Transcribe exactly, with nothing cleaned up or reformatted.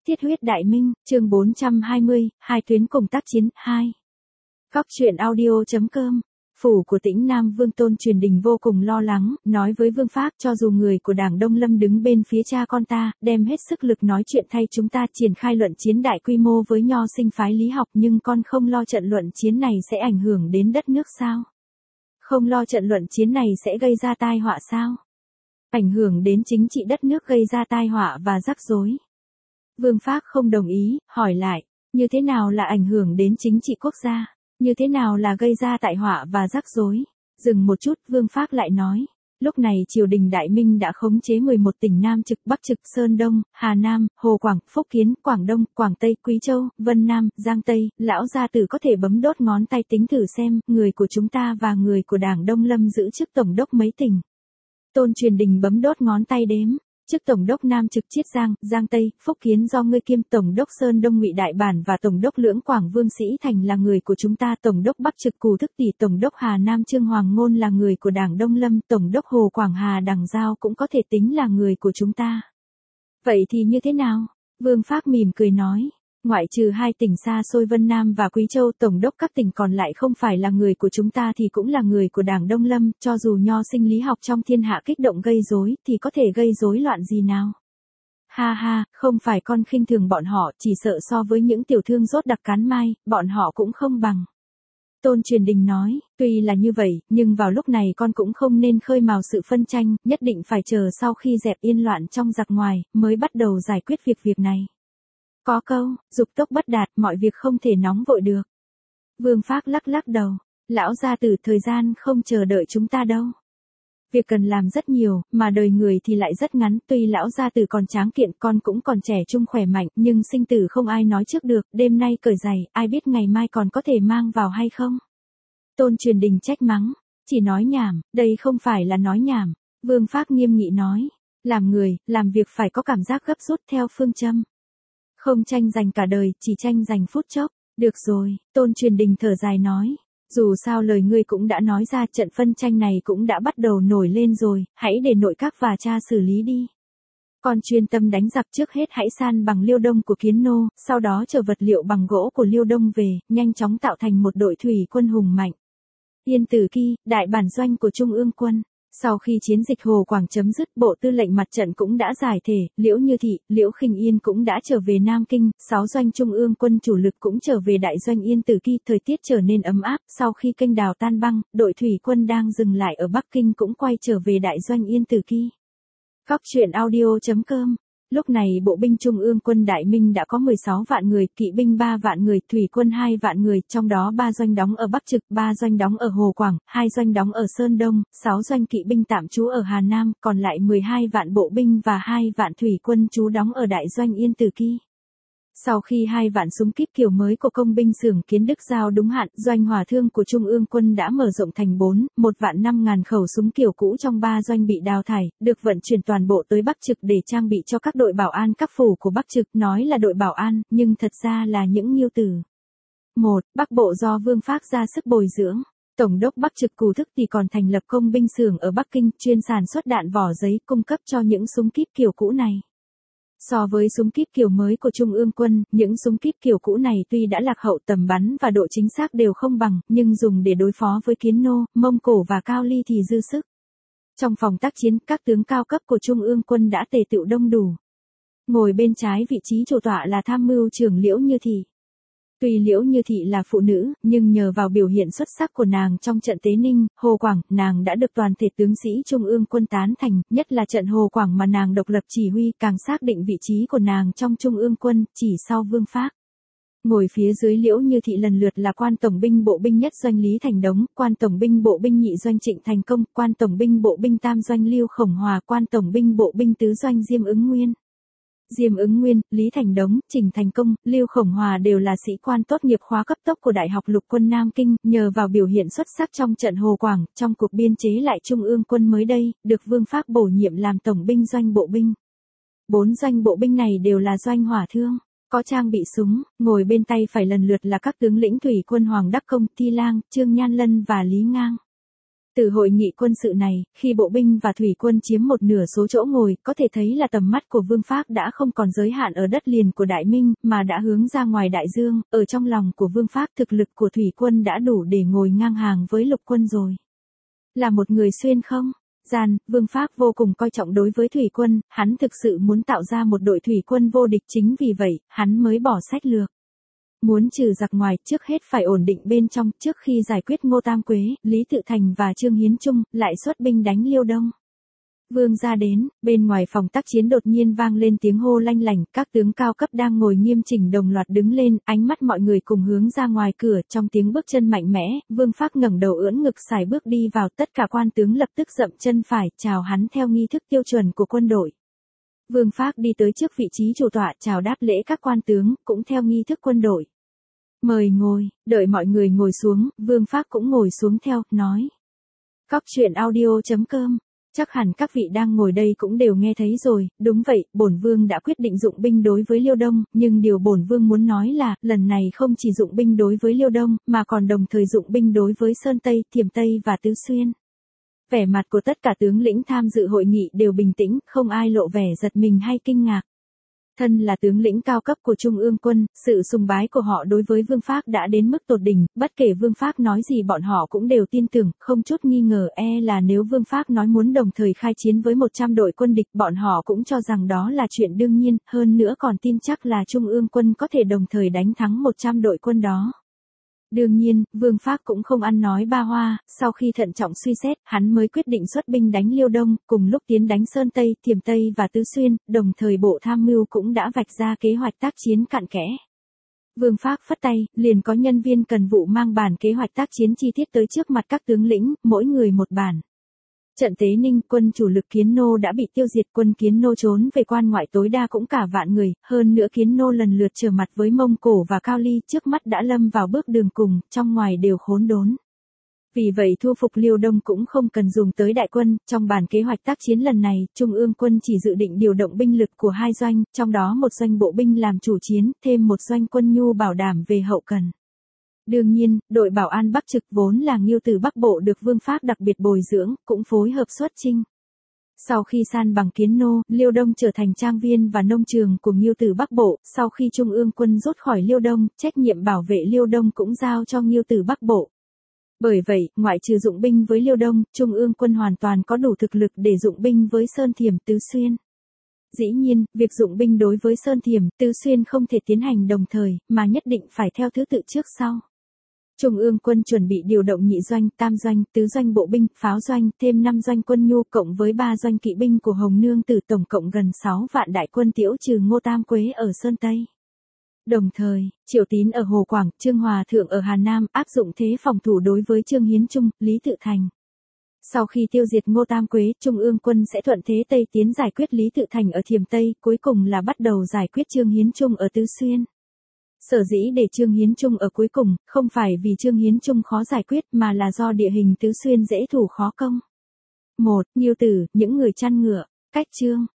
Thiết huyết đại minh, chương bốn trăm hai mươi, hai tuyến cùng tác chiến, hai. Góc truyện audio.com. Phủ của Tĩnh Nam Vương Tôn Truyền Đình vô cùng lo lắng, nói với Vương Phác cho dù người của Đảng Đông Lâm đứng bên phía cha con ta, đem hết sức lực nói chuyện thay chúng ta triển khai luận chiến đại quy mô với nho sinh phái lý học, nhưng con không lo trận luận chiến này sẽ ảnh hưởng đến đất nước sao? Không lo trận luận chiến này sẽ gây ra tai họa sao? Ảnh hưởng đến chính trị đất nước, gây ra tai họa và rắc rối. Vương Phác không đồng ý, hỏi lại, như thế nào là ảnh hưởng đến chính trị quốc gia? Như thế nào là gây ra tai họa và rắc rối? Dừng một chút, Vương Phác lại nói, lúc này triều đình Đại Minh đã khống chế mười một tỉnh Nam Trực, Bắc Trực, Sơn Đông, Hà Nam, Hồ Quảng, Phúc Kiến, Quảng Đông, Quảng Tây, Quý Châu, Vân Nam, Giang Tây, lão gia tử có thể bấm đốt ngón tay tính thử xem, người của chúng ta và người của Đảng Đông Lâm giữ chức tổng đốc mấy tỉnh. Tôn Truyền Đình bấm đốt ngón tay đếm. Chức tổng đốc Nam Trực Chiết Giang, Giang Tây, Phúc Kiến do ngươi kiêm, tổng đốc Sơn Đông Ngụy Đại Bản và tổng đốc Lưỡng Quảng Vương Sĩ Thành là người của chúng ta, tổng đốc Bắc Trực Cù Thức Tỷ, tổng đốc Hà Nam Trương Hoàng Ngôn là người của Đảng Đông Lâm, tổng đốc Hồ Quảng Hà Đằng Giao cũng có thể tính là người của chúng ta. Vậy thì như thế nào? Vương Phác mỉm cười nói. Ngoại trừ hai tỉnh xa xôi Vân Nam và Quý Châu, tổng đốc các tỉnh còn lại không phải là người của chúng ta thì cũng là người của Đảng Đông Lâm, cho dù nho sinh lý học trong thiên hạ kích động gây rối thì có thể gây rối loạn gì nào? Ha ha, không phải con khinh thường bọn họ, chỉ sợ so với những tiểu thương rốt đặc cán mai, bọn họ cũng không bằng. Tôn Truyền Đình nói, tuy là như vậy, nhưng vào lúc này con cũng không nên khơi mào sự phân tranh, nhất định phải chờ sau khi dẹp yên loạn trong giặc ngoài, mới bắt đầu giải quyết việc việc này. Có câu, dục tốc bất đạt, mọi việc không thể nóng vội được. Vương Phác lắc lắc đầu, lão gia tử, thời gian không chờ đợi chúng ta đâu. Việc cần làm rất nhiều, mà đời người thì lại rất ngắn, tuy lão gia tử còn tráng kiện, con cũng còn trẻ trung khỏe mạnh, nhưng sinh tử không ai nói trước được, đêm nay cởi giày, ai biết ngày mai còn có thể mang vào hay không? Tôn Truyền Đình trách mắng, chỉ nói nhảm, đây không phải là nói nhảm. Vương Phác nghiêm nghị nói, làm người, làm việc phải có cảm giác gấp rút theo phương châm. Không tranh giành cả đời, chỉ tranh giành phút chốc. Được rồi, Tôn Truyền Đình thở dài nói. Dù sao lời ngươi cũng đã nói ra, trận phân tranh này cũng đã bắt đầu nổi lên rồi, hãy để nội các và cha xử lý đi. Con chuyên tâm đánh giặc, trước hết hãy san bằng Liêu Đông của Kiến Nô, sau đó chở vật liệu bằng gỗ của Liêu Đông về, nhanh chóng tạo thành một đội thủy quân hùng mạnh. Yên Tử Kỳ, đại bản doanh của Trung ương quân. Sau khi chiến dịch Hồ Quảng chấm dứt, Bộ Tư lệnh Mặt trận cũng đã giải thể, Liễu Như Thị, Liễu Khinh Yên cũng đã trở về Nam Kinh, sáu doanh Trung ương quân chủ lực cũng trở về đại doanh Yên Tử Kỳ, thời tiết trở nên ấm áp, sau khi kênh đào tan băng, đội thủy quân đang dừng lại ở Bắc Kinh cũng quay trở về đại doanh Yên Tử Kỳ. Góc truyện audio.com. Lúc này bộ binh Trung ương quân Đại Minh đã có mười sáu vạn người, kỵ binh ba vạn người, thủy quân hai vạn người, trong đó ba doanh đóng ở Bắc Trực, ba doanh đóng ở Hồ Quảng, hai doanh đóng ở Sơn Đông, sáu doanh kỵ binh tạm trú ở Hà Nam, còn lại mười hai vạn bộ binh và hai vạn thủy quân trú đóng ở đại doanh Yên Tử Kỳ. Sau khi hai vạn súng kíp kiểu mới của công binh xưởng Kiến Đức giao đúng hạn, doanh hỏa thương của Trung ương quân đã mở rộng thành bốn, một vạn năm ngàn khẩu súng kiểu cũ trong ba doanh bị đào thải, được vận chuyển toàn bộ tới Bắc Trực để trang bị cho các đội bảo an các phủ của Bắc Trực, nói là đội bảo an, nhưng thật ra là những nghiêu tử. một. Bắc Bộ do Vương Phác ra sức bồi dưỡng. Tổng đốc Bắc Trực Cù Thức thì còn thành lập công binh xưởng ở Bắc Kinh, chuyên sản xuất đạn vỏ giấy, cung cấp cho những súng kíp kiểu cũ này. So với súng kíp kiểu mới của Trung ương quân, những súng kíp kiểu cũ này tuy đã lạc hậu tầm bắn và độ chính xác đều không bằng, nhưng dùng để đối phó với Kiến Nô, Mông Cổ và Cao Ly thì dư sức. Trong phòng tác chiến, các tướng cao cấp của Trung ương quân đã tề tựu đông đủ. Ngồi bên trái vị trí chủ tọa là tham mưu trưởng Liễu Như Thị. Tuy Liễu Như Thị là phụ nữ, nhưng nhờ vào biểu hiện xuất sắc của nàng trong trận Tế Ninh, Hồ Quảng, nàng đã được toàn thể tướng sĩ Trung ương quân tán thành, nhất là trận Hồ Quảng mà nàng độc lập chỉ huy, càng xác định vị trí của nàng trong Trung ương quân, chỉ sau Vương Phác. Ngồi phía dưới Liễu Như Thị lần lượt là quan tổng binh bộ binh nhất doanh Lý Thành Đống, quan tổng binh bộ binh nhị doanh Trịnh Thành Công, quan tổng binh bộ binh tam doanh Lưu Khổng Hòa, quan tổng binh bộ binh tứ doanh Diêm Ứng Nguyên. Diêm Ứng Nguyên, Lý Thành Đống, Trình Thành Công, Lưu Khổng Hòa đều là sĩ quan tốt nghiệp khóa cấp tốc của Đại học Lục quân Nam Kinh, nhờ vào biểu hiện xuất sắc trong trận Hồ Quảng, trong cuộc biên chế lại Trung ương quân mới đây, được Vương Phác bổ nhiệm làm tổng binh doanh bộ binh. Bốn doanh bộ binh này đều là doanh hỏa thương, có trang bị súng, ngồi bên tay phải lần lượt là các tướng lĩnh thủy quân Hoàng Đắc Công, Thi Lang, Trương Nhan Lân và Lý Ngang. Từ hội nghị quân sự này, khi bộ binh và thủy quân chiếm một nửa số chỗ ngồi, có thể thấy là tầm mắt của Vương Phác đã không còn giới hạn ở đất liền của Đại Minh, mà đã hướng ra ngoài đại dương, ở trong lòng của Vương Phác thực lực của thủy quân đã đủ để ngồi ngang hàng với lục quân rồi. Là một người xuyên không? Gian, Vương Phác vô cùng coi trọng đối với thủy quân, hắn thực sự muốn tạo ra một đội thủy quân vô địch, chính vì vậy, hắn mới bỏ sách lược. Muốn trừ giặc ngoài, trước hết phải ổn định bên trong, trước khi giải quyết Ngô Tam Quế, Lý Tự Thành và Trương Hiến Trung, lại xuất binh đánh Liêu Đông. Vương gia đến, bên ngoài phòng tác chiến đột nhiên vang lên tiếng hô lanh lảnh, các tướng cao cấp đang ngồi nghiêm chỉnh đồng loạt đứng lên, ánh mắt mọi người cùng hướng ra ngoài cửa, trong tiếng bước chân mạnh mẽ, Vương Phác ngẩng đầu ưỡn ngực sải bước đi vào, tất cả quan tướng lập tức dậm chân phải, chào hắn theo nghi thức tiêu chuẩn của quân đội. Vương Phác đi tới trước vị trí chủ tọa, chào đáp lễ các quan tướng, cũng theo nghi thức quân đội. Mời ngồi, đợi mọi người ngồi xuống, Vương Phác cũng ngồi xuống theo, nói. Cóc truyện audio chấm com. Chắc hẳn các vị đang ngồi đây cũng đều nghe thấy rồi, đúng vậy, bổn vương đã quyết định dụng binh đối với Liêu Đông, nhưng điều bổn vương muốn nói là, lần này không chỉ dụng binh đối với Liêu Đông, mà còn đồng thời dụng binh đối với Sơn Tây, Thiểm Tây và Tứ Xuyên. Vẻ mặt của tất cả tướng lĩnh tham dự hội nghị đều bình tĩnh, không ai lộ vẻ giật mình hay kinh ngạc. Thân là tướng lĩnh cao cấp của Trung ương quân, sự sùng bái của họ đối với Vương Phác đã đến mức tột đỉnh, bất kể Vương Phác nói gì bọn họ cũng đều tin tưởng, không chút nghi ngờ, e là nếu Vương Phác nói muốn đồng thời khai chiến với một trăm đội quân địch, bọn họ cũng cho rằng đó là chuyện đương nhiên, hơn nữa còn tin chắc là Trung ương quân có thể đồng thời đánh thắng một trăm đội quân đó. Đương nhiên, Vương Phác cũng không ăn nói ba hoa, sau khi thận trọng suy xét, hắn mới quyết định xuất binh đánh Liêu Đông, cùng lúc tiến đánh Sơn Tây, Thiểm Tây và Tứ Xuyên, đồng thời Bộ Tham mưu cũng đã vạch ra kế hoạch tác chiến cặn kẽ. Vương Phác phất tay, liền có nhân viên cần vụ mang bản kế hoạch tác chiến chi tiết tới trước mặt các tướng lĩnh, mỗi người một bản. Trận Tế Ninh, quân chủ lực Kiến Nô đã bị tiêu diệt, quân Kiến Nô trốn về quan ngoại tối đa cũng cả vạn người, hơn nữa Kiến Nô lần lượt trở mặt với Mông Cổ và Cao Ly, trước mắt đã lâm vào bước đường cùng, trong ngoài đều khốn đốn. Vì vậy thu phục Liêu Đông cũng không cần dùng tới đại quân, trong bản kế hoạch tác chiến lần này, Trung ương quân chỉ dự định điều động binh lực của hai doanh, trong đó một doanh bộ binh làm chủ chiến, thêm một doanh quân nhu bảo đảm về hậu cần. Đương nhiên, đội bảo an Bắc Trực vốn là Ngưu Tử Bắc Bộ được Vương Phác đặc biệt bồi dưỡng, cũng phối hợp xuất chinh. Sau khi san bằng Kiến Nô, Liêu Đông trở thành trang viên và nông trường của Ngưu Tử Bắc Bộ, sau khi Trung ương quân rút khỏi Liêu Đông, trách nhiệm bảo vệ Liêu Đông cũng giao cho Ngưu Tử Bắc Bộ. Bởi vậy, ngoại trừ dụng binh với Liêu Đông, Trung ương quân hoàn toàn có đủ thực lực để dụng binh với Sơn Thiểm, Tứ Xuyên. Dĩ nhiên, việc dụng binh đối với Sơn Thiểm, Tứ Xuyên không thể tiến hành đồng thời, mà nhất định phải theo thứ tự trước sau. Trung ương quân chuẩn bị điều động nhị doanh, tam doanh, tứ doanh bộ binh, pháo doanh, thêm năm doanh quân nhu cộng với ba doanh kỵ binh của Hồng Nương Tử, tổng cộng gần sáu vạn đại quân tiễu trừ Ngô Tam Quế ở Sơn Tây. Đồng thời, Triệu Tín ở Hồ Quảng, Trương Hòa Thượng ở Hà Nam áp dụng thế phòng thủ đối với Trương Hiến Trung, Lý Tự Thành. Sau khi tiêu diệt Ngô Tam Quế, Trung ương quân sẽ thuận thế Tây tiến giải quyết Lý Tự Thành ở Thiểm Tây, cuối cùng là bắt đầu giải quyết Trương Hiến Trung ở Tứ Xuyên. Sở dĩ để Trương Hiến Trung ở cuối cùng, không phải vì Trương Hiến Trung khó giải quyết mà là do địa hình Tứ Xuyên dễ thủ khó công. một. Ngưu Tử, những người chăn ngựa. Cách chương.